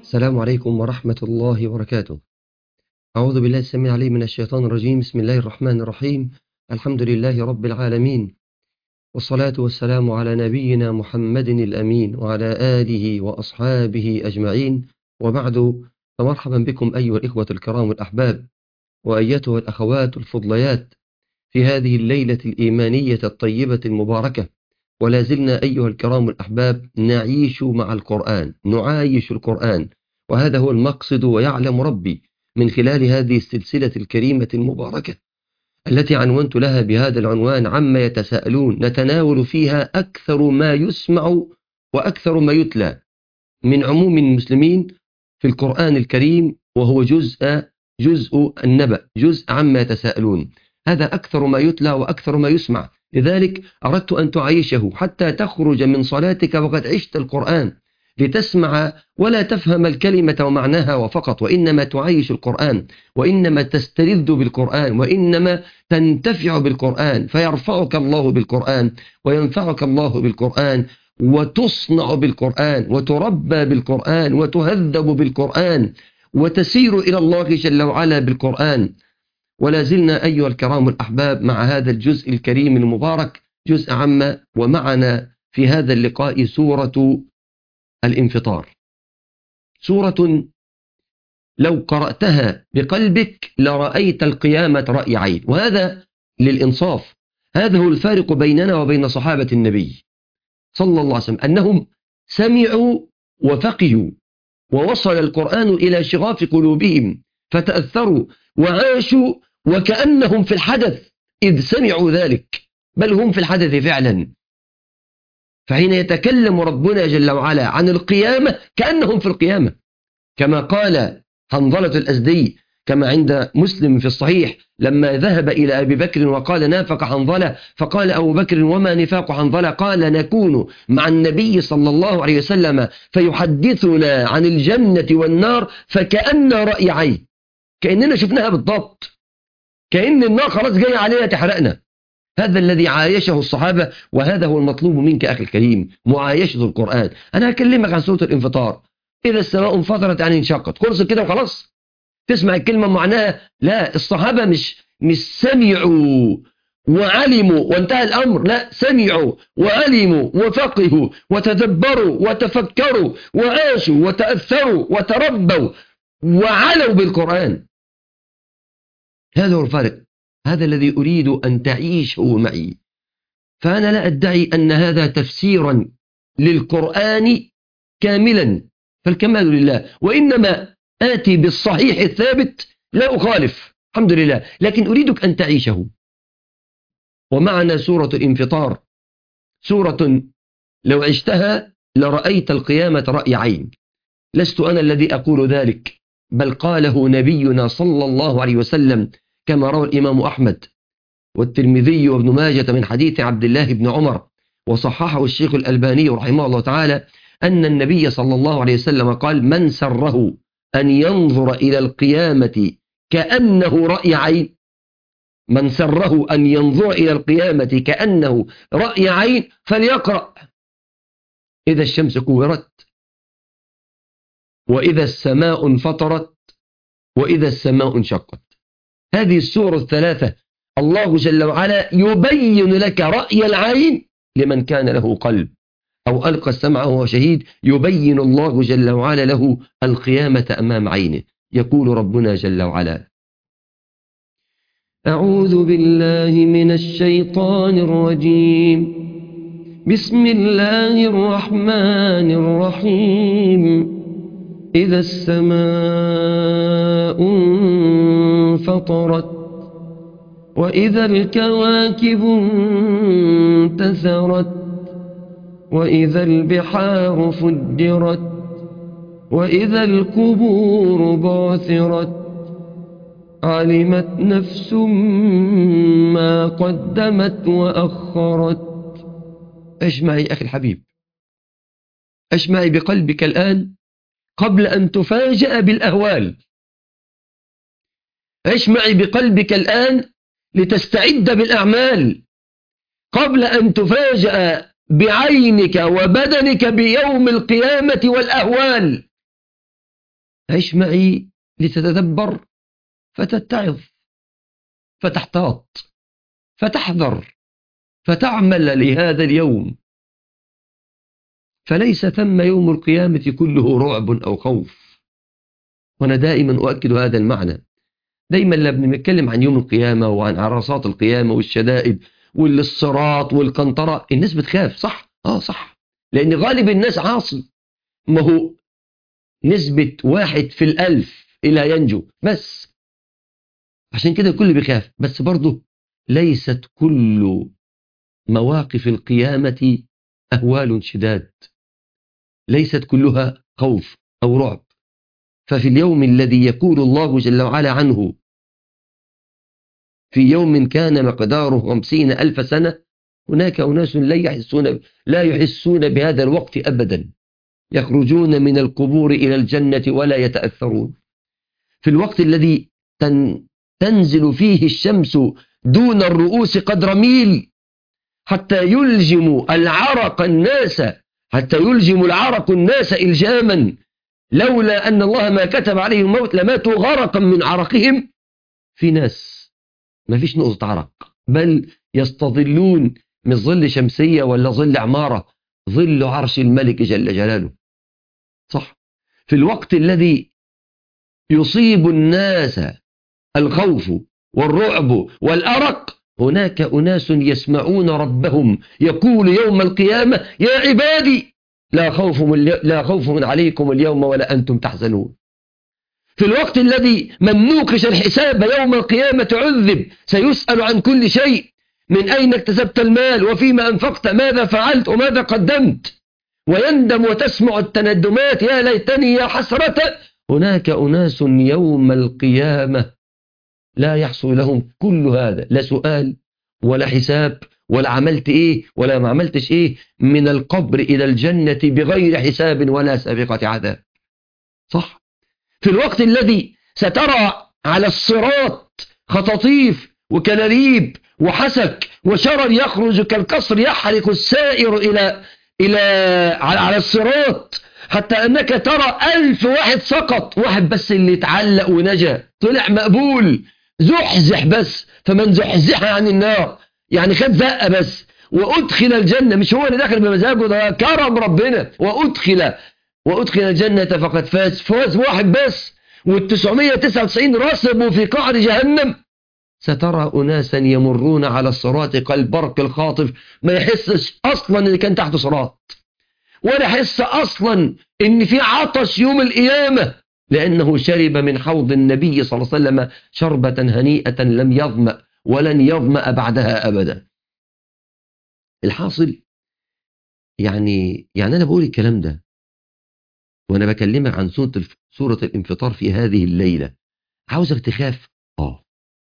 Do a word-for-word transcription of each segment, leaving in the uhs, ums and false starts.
السلام عليكم ورحمة الله وبركاته. أعوذ بالله السميع العليم من الشيطان الرجيم. بسم الله الرحمن الرحيم. الحمد لله رب العالمين، والصلاة والسلام على نبينا محمد الأمين وعلى آله وأصحابه أجمعين، وبعد، فمرحبا بكم أيها الإخوة الكرام الأحباب، وأيتها الأخوات الفضليات، في هذه الليلة الإيمانية الطيبة المباركة. ولا زلنا أيها الكرام الأحباب نعيش مع القرآن، نعايش القرآن، وهذا هو المقصد. ويعلم ربي من خلال هذه السلسلة الكريمة المباركة التي عنونت لها بهذا العنوان: عما يتساءلون، نتناول فيها أكثر ما يسمع وأكثر ما يتلى من عموم المسلمين في القرآن الكريم، وهو جزء جزء النبأ، جزء عما يتساءلون. هذا أكثر ما يتلى وأكثر ما يسمع، لذلك أردت أن تعيشه حتى تخرج من صلاتك وقد عشت القرآن، لتسمع ولا تفهم الكلمة ومعناها وفقط، وإنما تعيش القرآن، وإنما تستلذ بالقرآن، وإنما تنتفع بالقرآن، فيرفعك الله بالقرآن وينفعك الله بالقرآن، وتصنع بالقرآن وتربى بالقرآن وتهذب بالقرآن وتسير إلى الله جل وعلا بالقرآن. ولا زلنا أيها الكرام الأحباب مع هذا الجزء الكريم المبارك، جزء عامة، ومعنا في هذا اللقاء سورة الانفطار، سورة لو قرأتها بقلبك لرأيت القيامة رأي عين. وهذا للإنصاف، هذا هو الفارق بيننا وبين صحابة النبي صلى الله عليه وسلم، أنهم سمعوا وفقهوا، ووصل القرآن إلى شغاف قلوبهم فتأثروا وعاشوا وكأنهم في الحدث إذ سمعوا ذلك، بل هم في الحدث فعلا. فحين يتكلم ربنا جل وعلا عن القيامة كأنهم في القيامة، كما قال حنظلة الأزدي كما عند مسلم في الصحيح لما ذهب إلى أبي بكر وقال: نافق حنظلة، فقال أبو بكر: وما نفاق حنظلة؟ قال: نكون مع النبي صلى الله عليه وسلم فيحدثنا عن الجنة والنار فكأن رأي عين، كأننا شفناها بالضبط، كأن النار خلاص جاية علينا تحرقنا. هذا الذي عايشه الصحابة، وهذا هو المطلوب منك أخي الكريم، معايشة القرآن. أنا هكلمك عن سورة الانفطار. إذا السماء انفطرت يعني انشقت، خلص كده وخلاص، تسمع الكلمة معناها. لا، الصحابة مش مش سمعوا وعلموا وانتهى الأمر، لا، سمعوا وعلموا وفقهوا وتدبروا وتفكروا وعاشوا وتأثروا وتربوا وعلوا بالقرآن. هذا هو الفرق، هذا الذي أريد أن تعيشه معي. فأنا لا أدعي أن هذا تفسيرا للقرآن كاملا، فالكمال لله، وإنما آتي بالصحيح الثابت لا أخالف، الحمد لله، لكن أريدك أن تعيشه. ومعنا سورة الانفطار، سورة لو عشتها لرأيت القيامة رأي عين. لست أنا الذي أقول ذلك، بل قاله نبينا صلى الله عليه وسلم كما روى الإمام أحمد والترمذي وابن ماجة من حديث عبد الله بن عمر، وصححه الشيخ الألباني رحمه الله تعالى، أن النبي صلى الله عليه وسلم قال: من سره أن ينظر إلى القيامة كأنه رأي عين، من سره أن ينظر إلى القيامة كأنه رأي عين فليقرأ: إذا الشمس كورت، وإذا السماء انفطرت، وإذا السماء انشقت. هذه السورة الثلاثة الله جل وعلا يبين لك رأي العين لمن كان له قلب أو ألقى السمع وهو شهيد، يبين الله جل وعلا له القيامة أمام عينه. يقول ربنا جل وعلا: أعوذ بالله من الشيطان الرجيم، بسم الله الرحمن الرحيم. إذا السماء انفطرت، وإذا الكواكب انتثرت، وإذا البحار فجرت، وإذا القبور بعثرت، علمت نفس ما قدمت وأخرت. عش معي أخي الحبيب، عش معي بقلبك الآن قبل أن تفاجأ بالأهوال. عش معي بقلبك الآن لتستعد بالأعمال قبل أن تفاجأ بعينك وبدنك بيوم القيامة والأهوال. عش معي لتتدبر فتتعظ فتحتاط فتحذر فتعمل لهذا اليوم. فليس ثم يوم القيامة كله رعب أو خوف. وأنا دائما أؤكد هذا المعنى. دايما لما بنتكلم عن يوم القيامة وعن عرصات القيامة والشدائد والصراط والقنطرة، الناس بتخاف، صح؟ آه صح، لأن غالب الناس عاصي. ما هو نسبة واحد في الألف إلى ينجو بس، عشان كده الكل بيخاف. بس برضه ليست كل مواقف القيامة أهوال شداد، ليست كلها خوف أو رعب. ففي اليوم الذي يقول الله جل وعلا عنه في يوم كان مقداره خمسين ألف سنة، هناك أناس لا يحسون, لا يحسون بهذا الوقت أبدا، يخرجون من القبور إلى الجنة ولا يتأثرون. في الوقت الذي تن تنزل فيه الشمس دون الرؤوس قدر ميل حتى يلجم العرق الناس حتى يلجم العرق الناس إلجاما، لولا أن الله ما كتب عليهم الموت لماتوا غرقا من عرقهم. في ناس ما فيش نقطة عرق، بل يستظلون من ظل شمسية ولا ظل عمارة، ظل عرش الملك جل جلاله. صح. في الوقت الذي يصيب الناس الخوف والرعب والأرق، هناك أناس يسمعون ربهم يقول يوم القيامة يا عبادي لا خوف لا خوف عليكم اليوم ولا أنتم تحزنون. في الوقت الذي من نوقش الحساب يوم القيامة عذب، سيسأل عن كل شيء: من أين اكتسبت المال، وفيما أنفقت، ماذا فعلت، وماذا قدمت، ويندم وتسمع التندمات يا ليتني يا حسرة. هناك أناس يوم القيامة لا يحصل لهم كل هذا، لا سؤال ولا حساب ولا عملت إيه ولا ما عملتش إيه، من القبر إلى الجنة بغير حساب ولا سابقة عذاب. صح. في الوقت الذي سترى على الصراط خطاطيف وكلاليب وحسك وشرر يخرج كالقصر يحرق السائر إلى إلى على الصراط، حتى أنك ترى ألف واحد سقط، واحد بس اللي اتعلق ونجا طلع مقبول، زحزح بس، فمن زحزح عن النار يعني خد زقة بس وأدخل الجنة، مش هو اللي داخل بمزاجه، ده كرم ربنا، وأدخل وأدخل الجنة فقد فاز. فاز واحد بس، والتسعمائة وتسعة وتسعين رسبوا في قعر جهنم. سترى أناسا يمرون على الصراط كالبرق الخاطف، ما يحسش أصلا إن كان تحت صراط، ولا يحس أصلا إن في عطش يوم القيامة، لأنه شرب من حوض النبي صلى الله عليه وسلم شربة هنيئة لم يظمأ ولن يظمأ بعدها أبدا. الحاصل يعني يعني أنا بقول الكلام ده وأنا بكلمك عن سورة سورة الانفطار في هذه الليلة، عاوزك تخاف. آه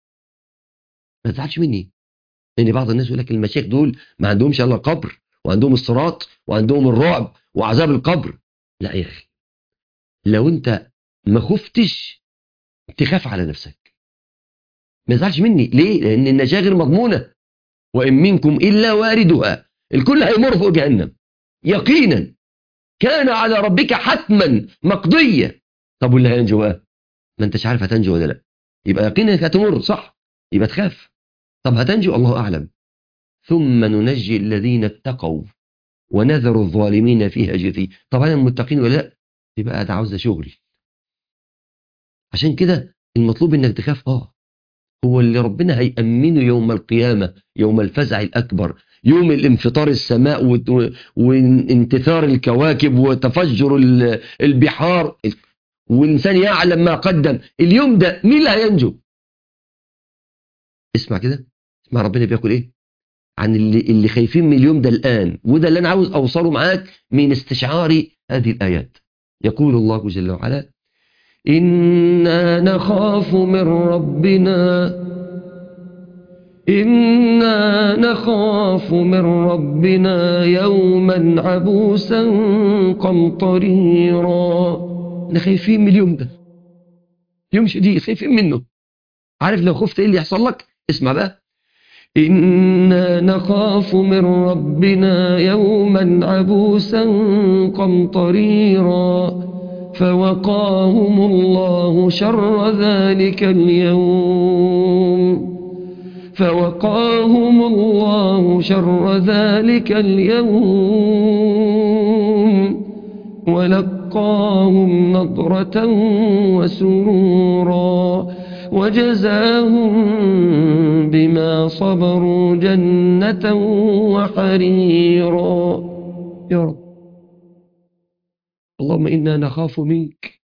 ما تزعلش مني، لأن بعض الناس يقول لك المشايخ دول ما عندهمش إلا القبر وعندهم الصراط وعندهم الرعب وعذاب القبر. لا يا أخي، لو أنت ما خفتش تخاف على نفسك. ما تزعلش مني ليه؟ لأن النجاة غير مضمونة، وإن منكم إلا واردها، الكل هيمر فوق جهنم يقينا، كان على ربك حتما مقضية. طب واللي هينجو بقى؟ ما انتش عارف هتنجو ولا لا، يبقى يقينا انك هتمر، صح؟ يبقى تخاف. طب هتنجو؟ الله أعلم. ثم ننجي الذين اتقوا ونذر الظالمين فيها جثي. طبعا المتقين ولا لا؟ يبقى ده عاوزة شغل. عشان كده المطلوب انك تخاف. اه هو اللي ربنا هيأمنه يوم القيامة، يوم الفزع الأكبر، يوم الانفطار السماء وانتثار الكواكب وتفجر البحار، والإنسان يعلم ما قدم. اليوم ده مين اللي هينجو؟ اسمع كده، اسمع ربنا بيقول ايه عن اللي, اللي خايفين من اليوم ده الآن، وده اللي أنا عاوز أوصله معاك من استشعار هذه الآيات. يقول الله جل وعلا: إنا نخاف من ربنا إنا نخاف من ربنا يوما عبوسا قمطريرا. احنا خايفين من اليوم ده، يوم شديد خايفين منه. عارف لو خفت ايه اللي يحصل لك؟ اسمع بقى: إنا نخاف من ربنا يوما عبوسا قمطريرا فوقاهم الله شر ذلك اليوم فوقاهم الله شر ذلك اليوم ولقاهم نضرة وسرورا وجزاهم بما صبروا جنة وحريرا. يا رب اللهم إنا نخاف منك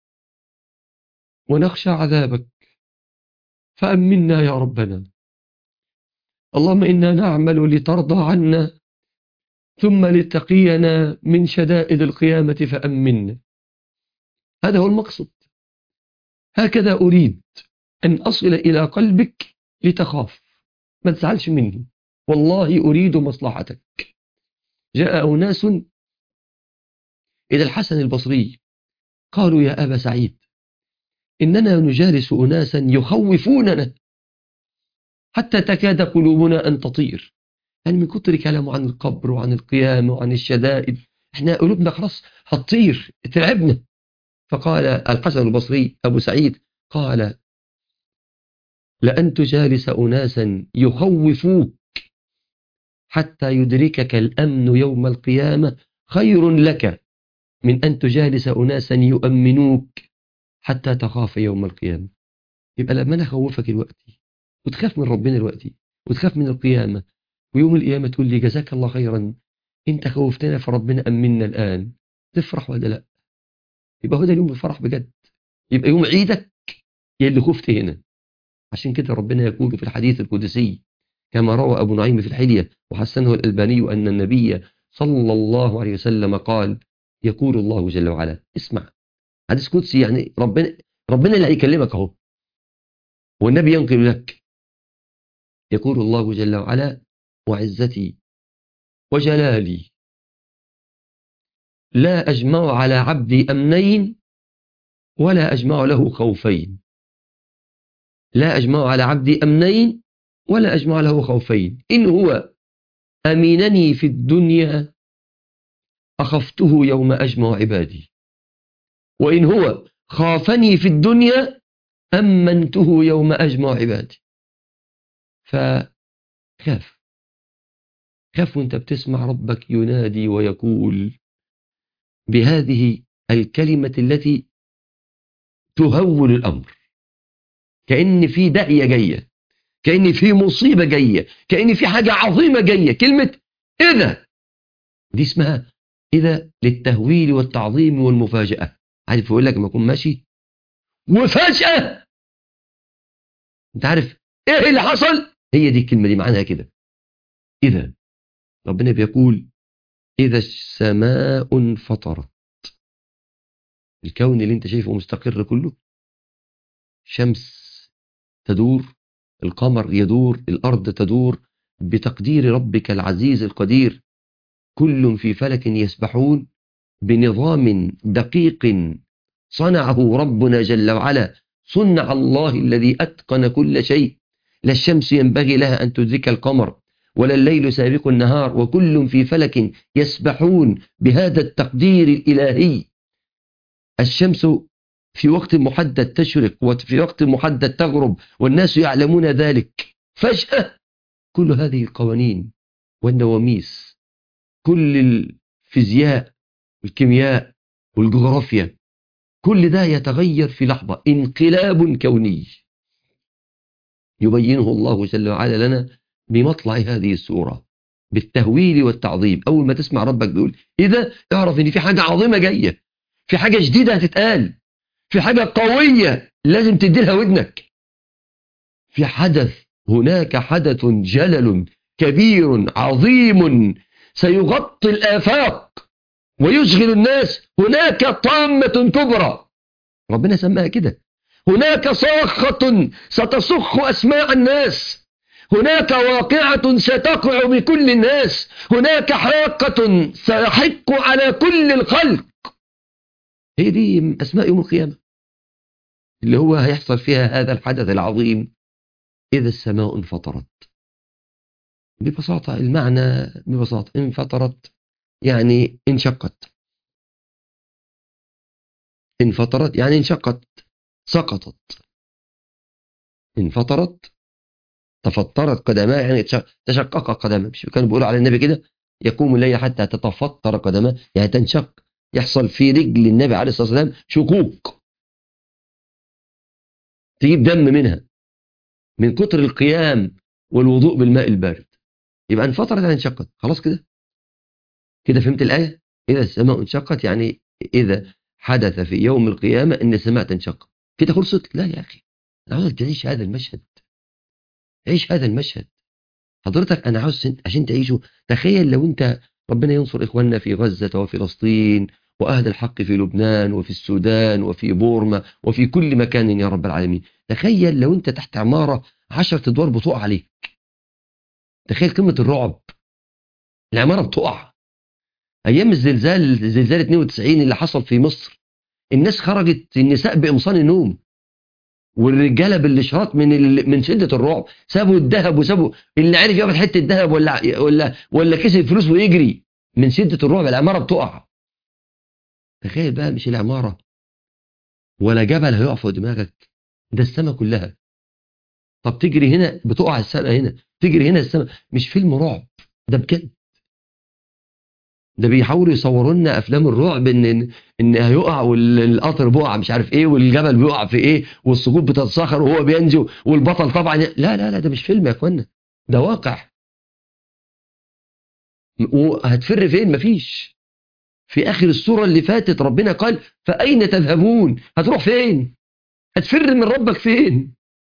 ونخشى عذابك فأمنا يا ربنا. اللهم إنا نعمل لترضى عنا ثم لتقينا من شدائد القيامة فأمنا. هذا هو المقصد. هكذا أريد أن أصل إلى قلبك لتخاف، ما تزعلش مني، والله أريد مصلحتك. جاء أناس إلى الحسن البصري قالوا يا أبا سعيد إننا نجالس أناسا يخوفوننا حتى تكاد قلوبنا أن تطير، يعني من كتر كلامه عن القبر وعن القيامة وعن الشدائد احنا قلوبنا خلاص هتطير، ترعبنا. فقال الحسن البصري أبو سعيد قال لأن تجالس أناسا يخوفوك حتى يدركك الأمن يوم القيامة خير لك من أن تجالس أناسا يؤمنوك حتى تخاف يوم القيامة. يبقى لما أنا أخوفك الوقت وتخاف من ربنا الوقت وتخاف من القيامة ويوم القيامة تقول لي جزاك الله خيرا انت خوفتنا فربنا أمنا الآن، تفرح ولا لا؟ يبقى هو ده اليوم الفرح بجد، يبقى يوم عيدك يا اللي خفت هنا. عشان كده ربنا يقول في الحديث القدسي كما روى أبو نعيم في الحلية وحسنه الألباني أن النبي صلى الله عليه وسلم قال يقول الله جل وعلا، اسمع حديث قدسي، يعني ربنا ربنا اللي هيكلمك اهو والنبي ينقل لك. يقول الله جل وعلا وعزتي وجلالي لا أجمع على عبدي أمنين ولا أجمع له خوفين. لا أجمع على عبدي أمنين ولا أجمع له خوفين. إن هو أمينني في الدنيا أخفته يوم أجمع عبادي، وإن هو خافني في الدنيا أمنته يوم أجمع عبادي. فخاف خاف وانت بتسمع ربك ينادي ويقول بهذه الكلمة التي تهول الأمر، كأن في داهية جاية، كأن في مصيبة جاية، كأن في حاجة عظيمة جاية. كلمة إذا دي اسمها إذا للتهويل والتعظيم والمفاجأة. عارف يقول لك لما أكون ماشي وفجأة انت عارف ايه اللي حصل، هي دي الكلمة دي معناها كده. إذا ربنا بيقول إذا السماء انفطرت، الكون اللي انت شايفه مستقر كله، شمس تدور، القمر يدور، الأرض تدور بتقدير ربك العزيز القدير، كل في فلك يسبحون بنظام دقيق صنعه ربنا جل وعلا، صنع الله الذي أتقن كل شيء. لا الشمس ينبغي لها أن تدرك القمر ولا الليل سابق النهار، وكل في فلك يسبحون بهذا التقدير الإلهي. الشمس في وقت محدد تشرق وفي وقت محدد تغرب والناس يعلمون ذلك. فجأة كل هذه القوانين والنواميس، كل الفيزياء والكيمياء والجغرافيا، كل ده يتغير في لحظة، انقلاب كوني يبينه الله جل وعلا لنا بمطلع هذه السورة بالتهويل والتعظيم. أول ما تسمع ربك بيقول إذا اعرف إن في حاجة عظيمة جاية، في حاجة جديدة هتتقال، في حاجة قوية لازم تديلها ودنك، في حدث، هناك حدث جلل كبير عظيم سيغطي الآفاق ويشغل الناس، هناك طامة كبرى ربنا سماها كده، هناك صاخة ستصخ أسماع الناس، هناك واقعة ستقع بكل الناس، هناك حاقة سيحق على كل الخلق. هي دي أسماء يوم القيامة اللي هو هيحصل فيها هذا الحدث العظيم. إذا السماء انفطرت، ببساطة المعنى ببساطة انفطرت يعني انشقت. انفطرت يعني انشقت، سقطت. انفطرت، تفطرت قدماه يعني تشقق قدماه. مش كانوا بيقولوا على النبي كده يقوم الليل حتى تتفطر قدماه، يعني تنشق، يحصل في رجل النبي عليه الصلاة والسلام شقوق، تجيب دم منها من كتر القيام والوضوء بالماء البارد. يبقى انفطرت يعني انشقت. خلاص كده كده فهمت الآية. إذا السماء انشقت يعني إذا حدث في يوم القيامة إن السماء تنشق. كده خلصت؟ لا يا أخي، أنا عاوزك تعيش هذا المشهد. عيش هذا المشهد حضرتك. أنا عاوز عشان تعيشه. تخيل لو أنت ربنا ينصر إخواننا في غزة وفي فلسطين وأهل الحق في لبنان وفي السودان وفي بورما وفي كل مكان يا رب العالمين. تخيل لو أنت تحت عمارة عشرة أدوار بتقع عليك. تخيل قمة الرعب، العمارة بتقع. أيام الزلزال، زلزال اثنين وتسعين اللي حصل في مصر، الناس خرجت، النساء بقمصان النوم والرجاله بالاشراط من ال... من شده الرعب، سابوا الذهب وسابوا اللي عرف ياخد حته ذهب ولا ولا ولا كسب فلوس ويجري من شده الرعب. العماره بتقع. تخيل بقى مش العماره ولا جبل هيقف فوق دماغك، ده السماء كلها. طب تجري هنا بتقع السماء هنا، تجري هنا السماء. مش فيلم رعب، ده بجد. ده بيحاولوا يصوروا لنا افلام الرعب ان ان هيقع والقطر بيقع مش عارف ايه والجبل بيقع في ايه والسقوط بتتصاخر وهو بينجو والبطل طبعا. لا لا لا، ده مش فيلم يا اخوانا، ده واقع. وهتفر فين؟ مفيش. في اخر السوره اللي فاتت ربنا قال فاين تذهبون؟ هتروح فين؟ هتفر من ربك فين؟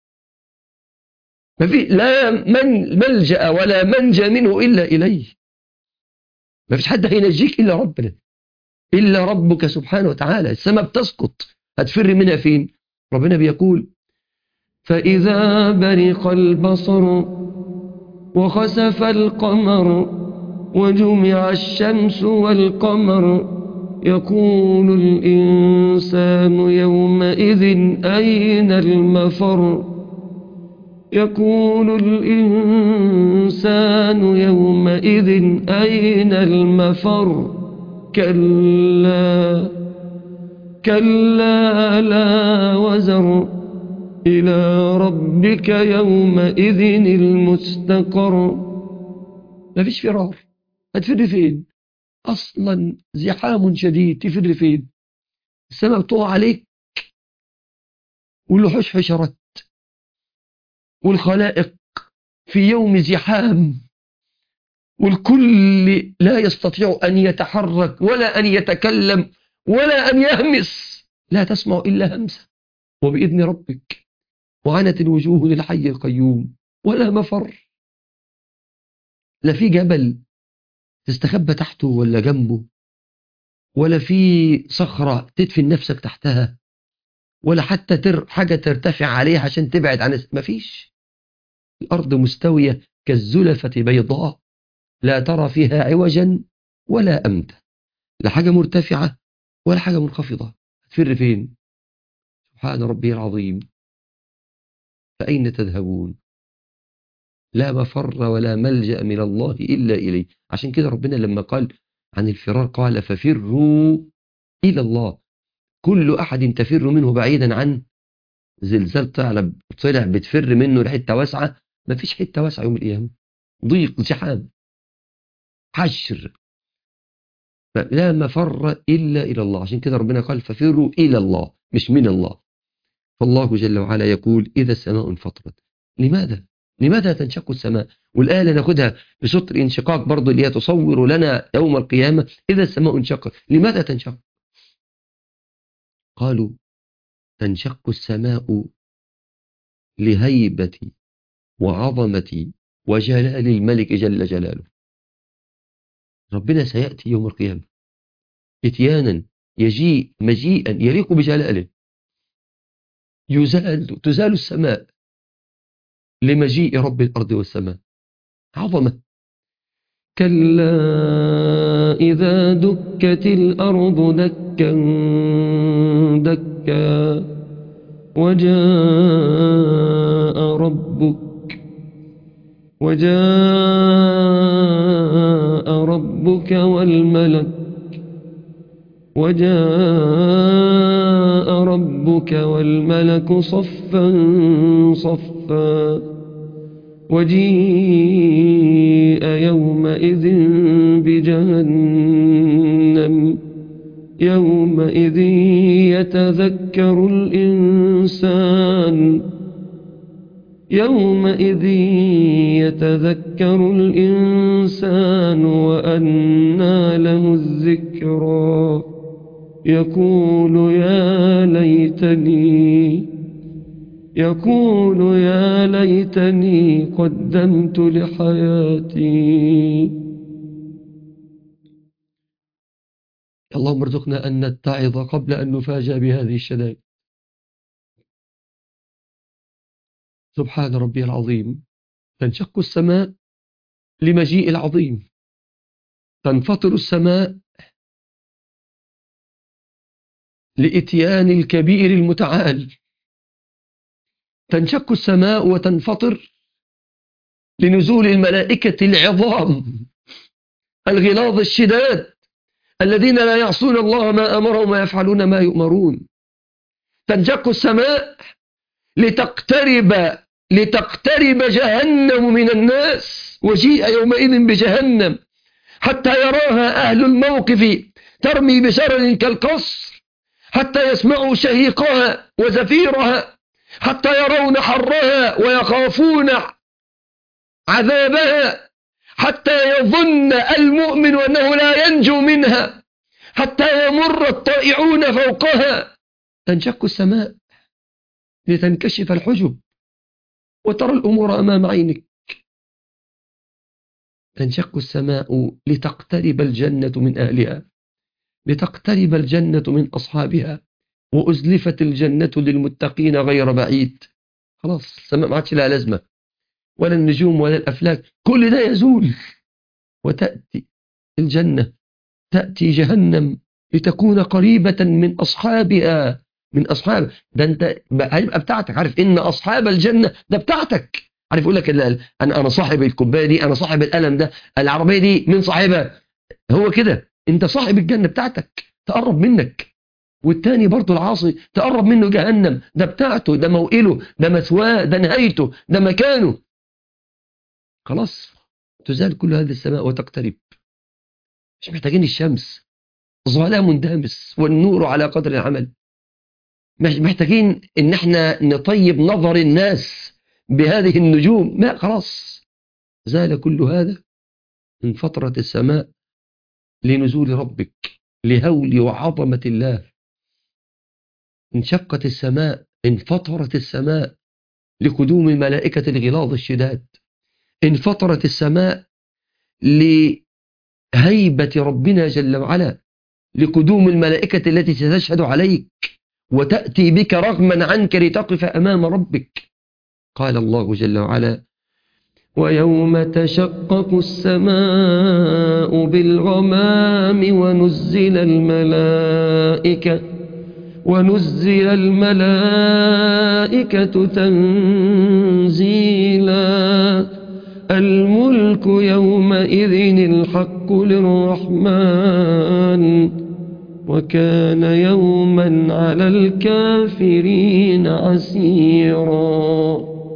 مفي لا من ملجأ ولا منجى منه الا اليه. مفيش حد هينجيك الا ربنا، إلا ربك سبحانه وتعالى. السماء بتسقط، هتفر منها فين؟ ربنا بيقول فإذا برق البصر وخسف القمر وجمع الشمس والقمر يقول الإنسان يومئذ أين المفر يقول الإنسان يومئذ أين المفر كلا كلا لا وزر إلى ربك يومئذ المستقر. مفيش فرار. هتفر فين؟ أصلا زحام شديد، تفر فين؟ السماء بتقع عليك والوحوش حشرت والخلائق في يوم زحام والكل لا يستطيع أن يتحرك ولا أن يتكلم ولا أن يهمس. لا تسمع إلا همسة وبإذن ربك. وعنت الوجوه للحي القيوم ولا مفر. لا في جبل تستخبى تحته ولا جنبه، ولا في صخرة تدفن نفسك تحتها، ولا حتى تر حاجة ترتفع عليها عشان تبعد عن ما فيش. الأرض مستوية كالزلفة بيضاء لا ترى فيها عوجا ولا أمتا. لا حاجة مرتفعة ولا حاجة منخفضة. هتفر فين؟ سبحان ربي العظيم. فأين تذهبون؟ لا مفر ولا ملجأ من الله إلا إليه. عشان كده ربنا لما قال عن الفرار قال ففروا إلى الله. كل أحد تفر منه بعيدا عن زلزال طلع طلع بتفر منه لحتة واسعة. ما فيش حتة واسعة يوم القيامة، ضيق زحام حشر. لا مفر إلا إلى الله. عشان كده ربنا قال ففروا إلى الله مش من الله. فالله جل وعلا يقول إذا السماء انفطرت. لماذا؟ لماذا تنشق السماء؟ والآية اللي ناخدها بسطر انشقاق برضو اللي هي تصور لنا يوم القيامة إذا السماء انشقت. لماذا تنشق؟ قالوا تنشق السماء لهيبة وعظمة وجلال الملك جل جلاله. ربنا سيأتي يوم القيامة اتيانا، يجيء مجيئا يليق بجلاله. يزال تزال السماء لمجيء رب الأرض والسماء. عظمة. كلا إذا دكت الأرض دكا دكا وجاء ربك وجاء ربك والملك وجاء ربك والملك صفا صفا وجيء يومئذ بجهنم يومئذ يتذكر الإنسان يومئذ يتذكر الإنسان وأنى له الذكرى يقول يا ليتني يقول يا ليتني قدمت لحياتي. اللهم ارزقنا أن نتعظ قبل أن نفاجأ بهذه الشدائد. سبحان ربي العظيم. تنشق السماء لمجيء العظيم، تنفطر السماء لإتيان الكبير المتعال، تنشق السماء وتنفطر لنزول الملائكة العظام الغلاظ الشداد الذين لا يعصون الله ما أمرهم ويفعلون ما يؤمرون. تنشق السماء لتقترب لتقترب جهنم من الناس، وجيء يومئذ بجهنم حتى يراها أهل الموقف ترمي بشرر كالقصر، حتى يسمعوا شهيقها وزفيرها، حتى يرون حرها ويخافون عذابها، حتى يظن المؤمن أنه لا ينجو منها، حتى يمر الطائعون فوقها. تنشق السماء لتنكشف الحجب وترى الأمور أمام عينك. تنشق السماء لتقترب الجنة من أهلها، لتقترب الجنة من أصحابها، وأزلفت الجنة للمتقين غير بعيد. خلاص السماء ما عادش لها لازمة، ولا النجوم ولا الأفلاك، كل ده يزول، وتأتي الجنة، تأتي جهنم لتكون قريبة من أصحابها من أصحاب ده أنت هيبقى بتاعتك. عارف إن أصحاب الجنة ده بتاعتك. عارف يقول لك أنا أنا صاحب الكوباية دي، أنا صاحب القلم ده، العربية دي من صاحبها. هو كده أنت صاحب الجنة بتاعتك، تقرب منك. والتاني برضو العاصي تقرب منه جهنم، ده بتاعته، ده موئله، ده مثواه، ده نهايته، ده مكانه. خلاص تزال كل هذه السماء وتقترب. مش محتاجين الشمس، ظلام دامس والنور على قدر العمل. مش محتاجين ان احنا نطيب نظر الناس بهذه النجوم، ما خلاص زال كل هذا. انفطرت السماء لنزول ربك، لهول وعظمة الله. انشقت السماء، انفطرت السماء لقدوم الملائكة الغلاظ الشداد. انفطرت السماء لهيبة ربنا جل وعلا، لقدوم الملائكة التي ستشهد عليك وتأتي بك رغما عنك لتقف أمام ربك. قال الله جل وعلا: ويوم تشقق السماء بالغمام ونزل الملائكة ونزل الملائكة تنزيلا الملك يومئذ الحق للرحمن وكان يوما على الكافرين عسيرا.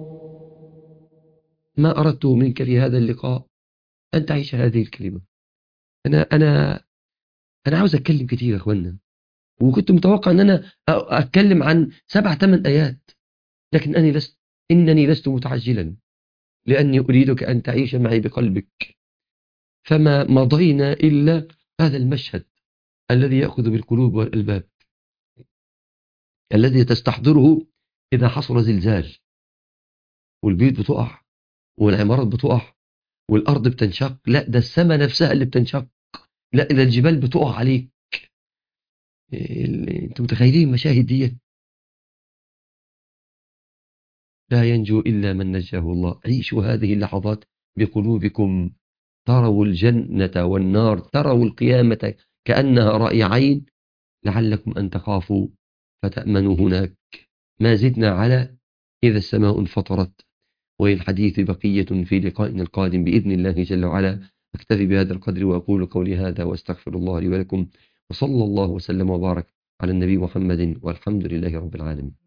ما أردت منك في هذا اللقاء أن تعيش هذه الكلمة. أنا أنا أنا عاوز أتكلم كتير يا أخوانا، وكنت متوقع أن أنا أتكلم عن سبع ثمان آيات، لكن أني لست إنني لست متعجلا، لأني أريدك أن تعيش معي بقلبك. فما مضينا إلا هذا المشهد الذي يأخذ بالقلوب والألباب، الذي تستحضره إذا حصل زلزال والبيوت بتقع والعمارات بتقع والأرض بتنشق. لا، ده السماء نفسها اللي بتنشق. لا، ده الجبال بتقع عليك. انتم متخيلين المشاهد دي؟ لا ينجو إلا من نجاه الله. عيشوا هذه اللحظات بقلوبكم، تروا الجنة والنار، تروا القيامة كأنها رأي عين، لعلكم أن تخافوا فتأمنوا هناك. ما زدنا على إذا السماء انفطرت. وللحديث بقية في لقائنا القادم بإذن الله جل وعلا. أكتفي بهذا القدر وأقول قولي هذا وأستغفر الله لي ولكم، وصلى الله وسلم وبارك على النبي محمد والحمد لله رب العالمين.